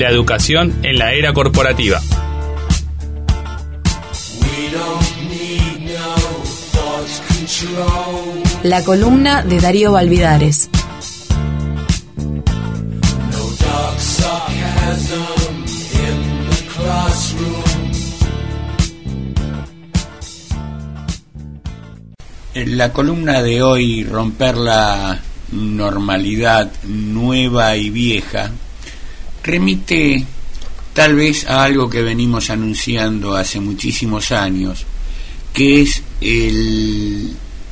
la educación en la era corporativa. La columna de Darío Valvidares. La columna de hoy, romper la normalidad nueva y vieja, remite tal vez a algo que venimos anunciando hace muchísimos años, que es el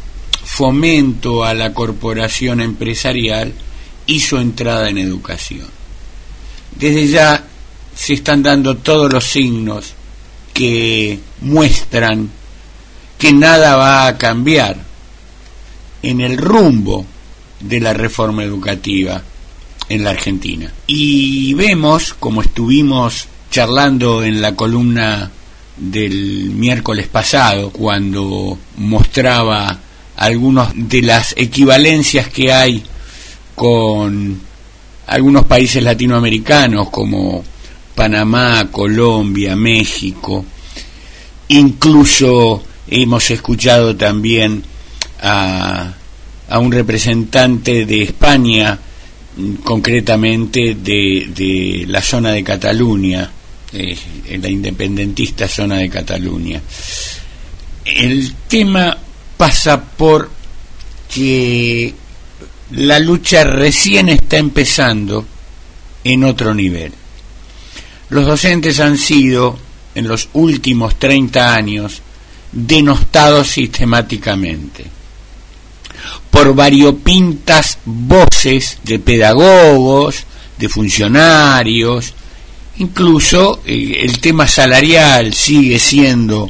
fomento a la corporación empresarial y su entrada en educación. Desde ya se están dando todos los signos que muestran que nada va a cambiar en el rumbo de la reforma educativa en la Argentina. Y vemos, como estuvimos charlando en la columna del miércoles pasado, cuando mostraba algunas de las equivalencias que hay con algunos países latinoamericanos como Panamá, Colombia, México, incluso hemos escuchado también a un representante de España, concretamente de la zona de Cataluña, la independentista zona de Cataluña. El tema pasa por que la lucha recién está empezando en otro nivel. Los docentes han sido, en los últimos 30 años, denostados sistemáticamente por variopintas voces de pedagogos, de funcionarios. Incluso el tema salarial sigue siendo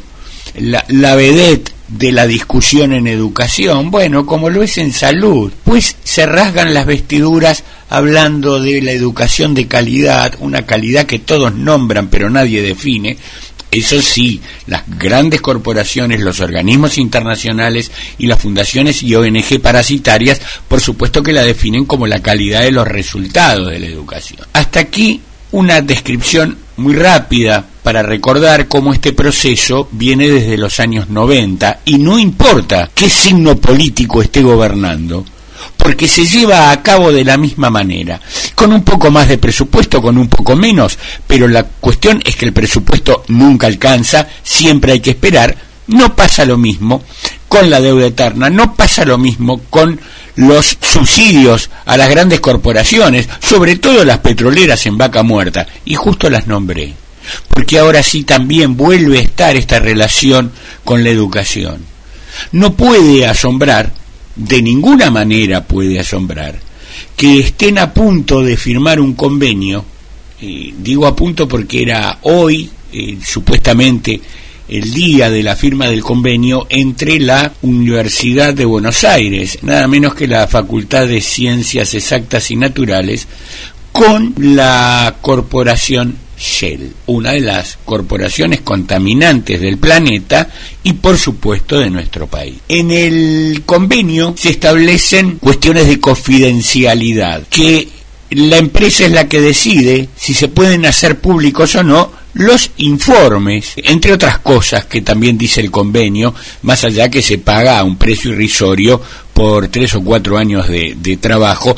la vedette de la discusión en educación, bueno, como lo es en salud, pues se rasgan las vestiduras hablando de la educación de calidad, una calidad que todos nombran pero nadie define. Eso sí, las grandes corporaciones, los organismos internacionales y las fundaciones y ONG parasitarias, por supuesto que la definen como la calidad de los resultados de la educación. Hasta aquí una descripción muy rápida para recordar cómo este proceso viene desde los años 90 y no importa qué signo político esté gobernando, porque se lleva a cabo de la misma manera, con un poco más de presupuesto, con un poco menos, pero la cuestión es que el presupuesto nunca alcanza, siempre hay que esperar. No pasa lo mismo con la deuda eterna, no pasa lo mismo con los subsidios a las grandes corporaciones, sobre todo las petroleras en vaca muerta, y justo las nombré, porque ahora sí también vuelve a estar esta relación con la educación. No puede asombrar, de ninguna manera puede asombrar, que estén a punto de firmar un convenio, digo a punto porque era hoy, supuestamente, el día de la firma del convenio entre la Universidad de Buenos Aires, nada menos que la Facultad de Ciencias Exactas y Naturales, con la corporación Shell, una de las corporaciones contaminantes del planeta y por supuesto de nuestro país. En el convenio se establecen cuestiones de confidencialidad, que la empresa es la que decide si se pueden hacer públicos o no los informes, entre otras cosas que también dice el convenio, más allá que se paga a un precio irrisorio por 3 o 4 años de trabajo.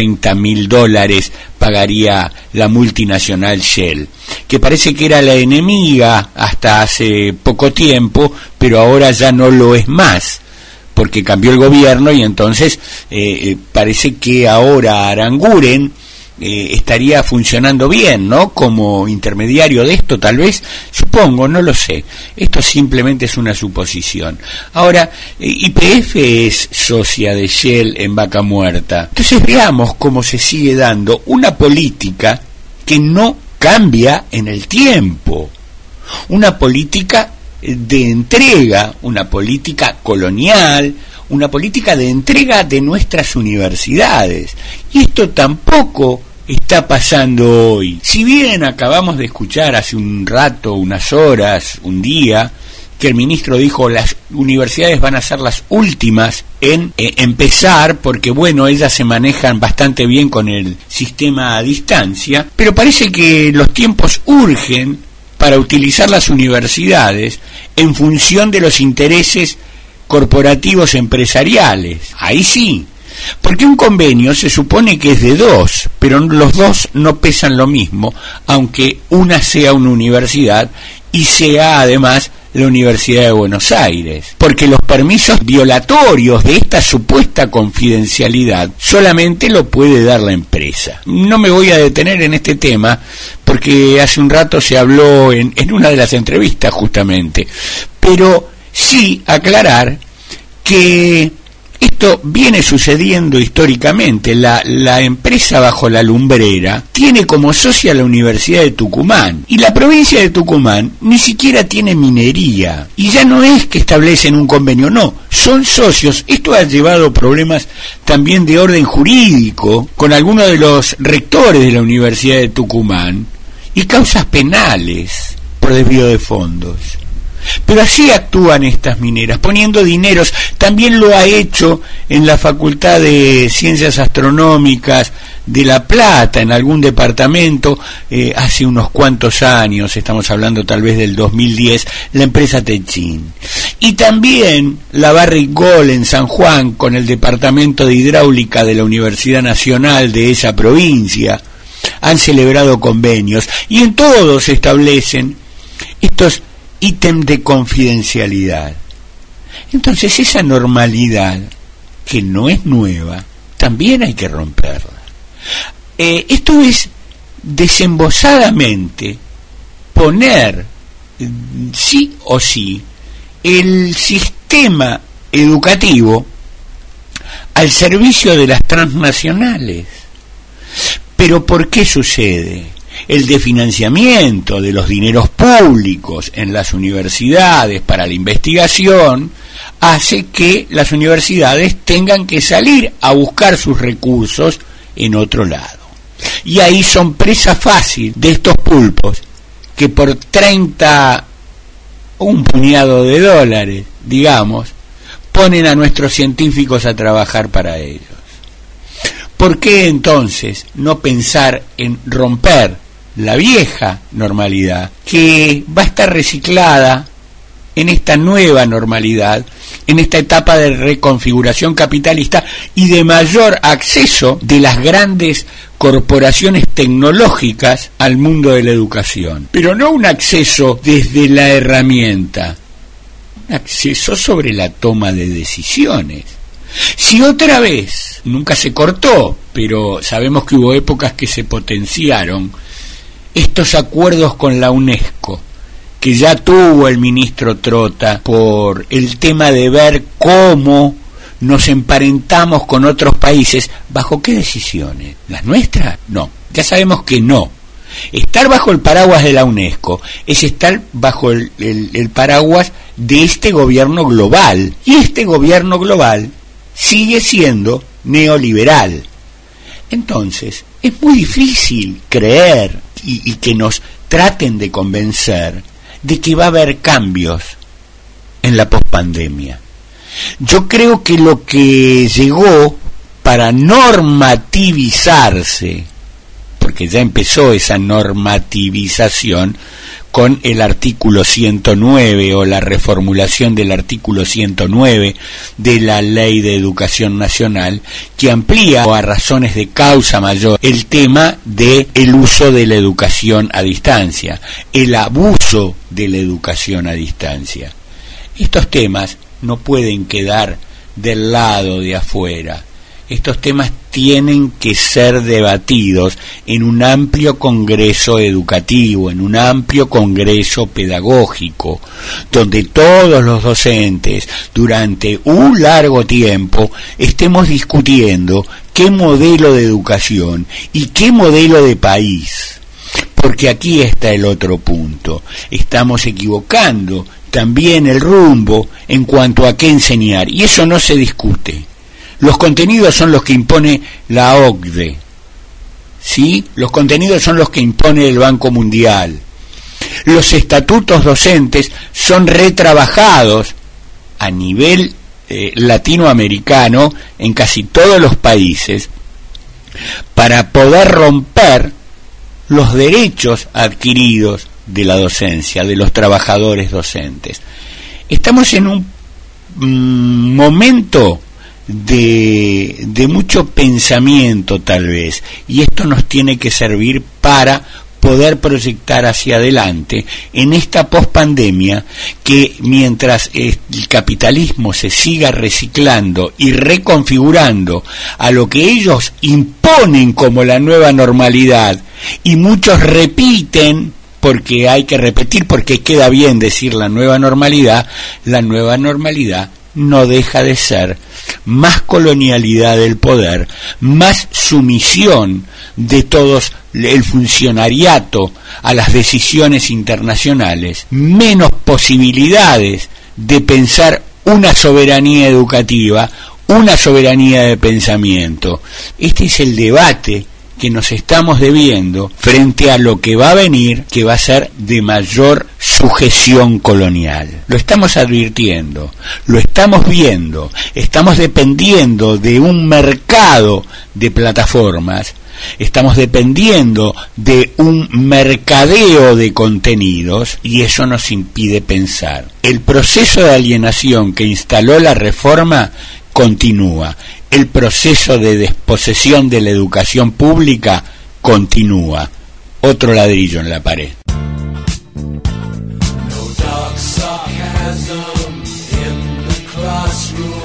$30.000 pagaría la multinacional Shell, que parece que era la enemiga hasta hace poco tiempo, pero ahora ya no lo es más, porque cambió el gobierno y entonces parece que ahora Aranguren estaría funcionando bien, ¿no? Como intermediario de esto, tal vez, supongo, no lo sé. Esto simplemente es una suposición. Ahora, YPF es socia de Shell en Vaca Muerta. Entonces veamos cómo se sigue dando una política que no cambia en el tiempo. Una política de entrega, una política colonial, una política de entrega de nuestras universidades. Y esto tampoco está pasando hoy. Si bien acabamos de escuchar hace un rato, unas horas, un día, que el ministro dijo las universidades van a ser las últimas en empezar, porque bueno, ellas se manejan bastante bien con el sistema a distancia, pero parece que los tiempos urgen para utilizar las universidades en función de los intereses corporativos empresariales. Ahí sí, porque un convenio se supone que es de dos, pero los dos no pesan lo mismo, aunque una sea una universidad y sea además la Universidad de Buenos Aires, porque los permisos violatorios de esta supuesta confidencialidad solamente lo puede dar la empresa. No me voy a detener en este tema porque hace un rato se habló en una de las entrevistas justamente, pero sí aclarar que esto viene sucediendo históricamente. La empresa bajo la lumbrera tiene como socia la Universidad de Tucumán, y la provincia de Tucumán ni siquiera tiene minería, y ya no es que establecen un convenio, no, son socios. Esto ha llevado problemas también de orden jurídico con algunos de los rectores de la Universidad de Tucumán y causas penales por desvío de fondos. Pero así actúan estas mineras, poniendo dineros. También lo ha hecho en la Facultad de Ciencias Astronómicas de La Plata, en algún departamento, hace unos cuantos años, estamos hablando tal vez del 2010, la empresa Techin. Y también la Barrick Gold en San Juan, con el Departamento de Hidráulica de la Universidad Nacional de esa provincia, han celebrado convenios, y en todos se establecen estos ítem de confidencialidad. Entonces esa normalidad, que no es nueva, también hay que romperla. Esto es desembosadamente poner sí o sí el sistema educativo al servicio de las transnacionales. Pero ¿por qué sucede? El desfinanciamiento de los dineros públicos en las universidades para la investigación hace que las universidades tengan que salir a buscar sus recursos en otro lado. Y ahí son presa fácil de estos pulpos que por un puñado de dólares, digamos, ponen a nuestros científicos a trabajar para ellos. ¿Por qué entonces no pensar en romper la vieja normalidad, que va a estar reciclada en esta nueva normalidad, en esta etapa de reconfiguración capitalista y de mayor acceso de las grandes corporaciones tecnológicas al mundo de la educación? Pero no un acceso desde la herramienta, un acceso sobre la toma de decisiones. Si otra vez, nunca se cortó, pero sabemos que hubo épocas que se potenciaron estos acuerdos con la UNESCO, que ya tuvo el ministro Trota por el tema de ver cómo nos emparentamos con otros países, ¿bajo qué decisiones? ¿Las nuestras? No, ya sabemos que no. Estar bajo el paraguas de la UNESCO es estar bajo el paraguas de este gobierno global, y este gobierno global sigue siendo neoliberal. Entonces, es muy difícil creer y que nos traten de convencer de que va a haber cambios en la pospandemia. Yo creo que lo que llegó para normativizarse, porque ya empezó esa normativización con el artículo 109 o la reformulación del artículo 109 de la Ley de Educación Nacional, que amplía a razones de causa mayor el tema de el uso de la educación a distancia, el abuso de la educación a distancia. Estos temas no pueden quedar del lado de afuera. Estos temas tienen que ser debatidos en un amplio congreso educativo, en un amplio congreso pedagógico, donde todos los docentes durante un largo tiempo estemos discutiendo qué modelo de educación y qué modelo de país. Porque aquí está el otro punto. Estamos equivocando también el rumbo en cuanto a qué enseñar, y eso no se discute. Los contenidos son los que impone la OCDE, ¿sí? Los contenidos son los que impone el Banco Mundial. Los estatutos docentes son retrabajados a nivel latinoamericano en casi todos los países para poder romper los derechos adquiridos de la docencia, de los trabajadores docentes. Estamos en un momento de mucho pensamiento tal vez, y esto nos tiene que servir para poder proyectar hacia adelante en esta pospandemia, que mientras el capitalismo se siga reciclando y reconfigurando a lo que ellos imponen como la nueva normalidad, y muchos repiten porque hay que repetir, porque queda bien decir la nueva normalidad no deja de ser más colonialidad del poder, más sumisión de todos el funcionariato a las decisiones internacionales, menos posibilidades de pensar una soberanía educativa, una soberanía de pensamiento. Este es el debate que nos estamos debiendo frente a lo que va a venir, que va a ser de mayor sujeción colonial. Lo estamos advirtiendo, lo estamos viendo, estamos dependiendo de un mercado de plataformas, estamos dependiendo de un mercadeo de contenidos, y eso nos impide pensar. El proceso de alienación que instaló la reforma continúa. El proceso de desposesión de la educación pública continúa. Otro ladrillo en la pared. No dark sarcasm in the classroom.